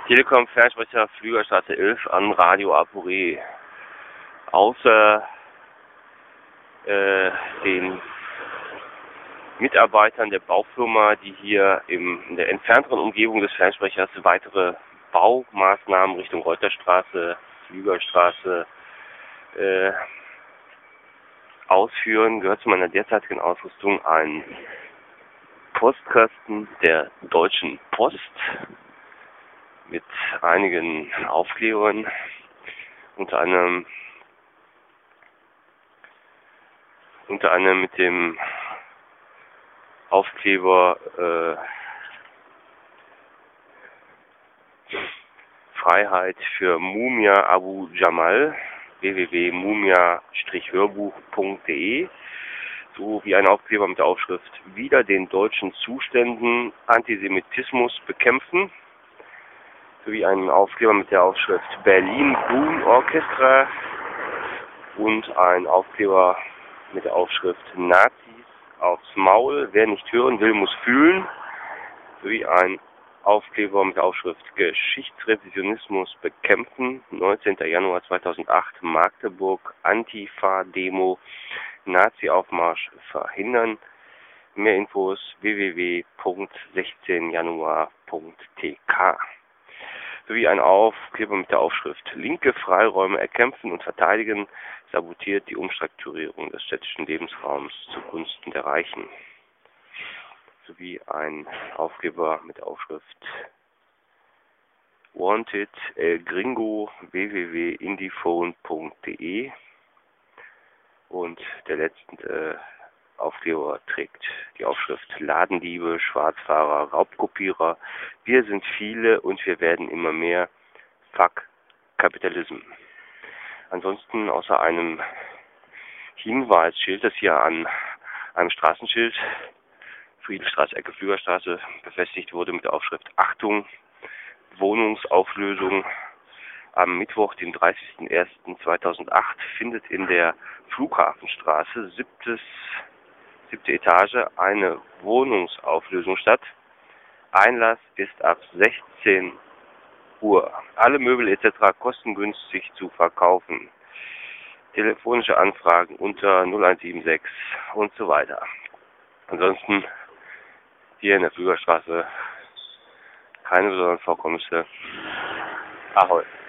Telekom Fernsprecher Flügerstraße 11 an Radio Apure. Außer den Mitarbeitern der Baufirma, die hier in der entfernteren Umgebung des Fernsprechers weitere Baumaßnahmen Richtung Reuterstraße, Flügerstraße ausführen, gehört zu meiner derzeitigen Ausrüstung ein Postkasten der Deutschen Post mit einigen Aufklebern, unter anderem mit dem Aufkleber Freiheit für Mumia Abu Jamal, www.mumia-hörbuch.de, sowie ein Aufkleber mit der Aufschrift Wider den deutschen Zuständen Antisemitismus bekämpfen, sowie einen Aufkleber mit der Aufschrift Berlin Boom Orchestra und ein Aufkleber mit der Aufschrift Nazis aufs Maul, wer nicht hören will, muss fühlen, sowie ein Aufkleber mit der Aufschrift Geschichtsrevisionismus bekämpfen, 19. Januar 2008, Magdeburg, Antifa-Demo, Nazi-Aufmarsch verhindern. Mehr Infos www.16januar.tk. Sowie ein Aufkleber mit der Aufschrift Linke Freiräume erkämpfen und verteidigen, sabotiert die Umstrukturierung des städtischen Lebensraums zugunsten der Reichen. Sowie ein Aufkleber mit der Aufschrift Wanted El Gringo, www.indiephone.de, und der letzte Aufkleber trägt die Aufschrift Ladendiebe, Schwarzfahrer, Raubkopierer. Wir sind viele und wir werden immer mehr. Fuck Kapitalism. Ansonsten außer einem Hinweisschild, das hier an einem Straßenschild Friedrichstraße, Ecke Flügerstraße befestigt wurde mit der Aufschrift Achtung, Wohnungsauflösung. Am Mittwoch, den 30.01.2008, findet in der Flughafenstraße, siebte Etage, eine Wohnungsauflösung statt. Einlass ist ab 16 Uhr. Alle Möbel etc. kostengünstig zu verkaufen. Telefonische Anfragen unter 0176 und so weiter. Ansonsten hier in der Flügerstraße keine besonderen Vorkommnisse. Ahoi.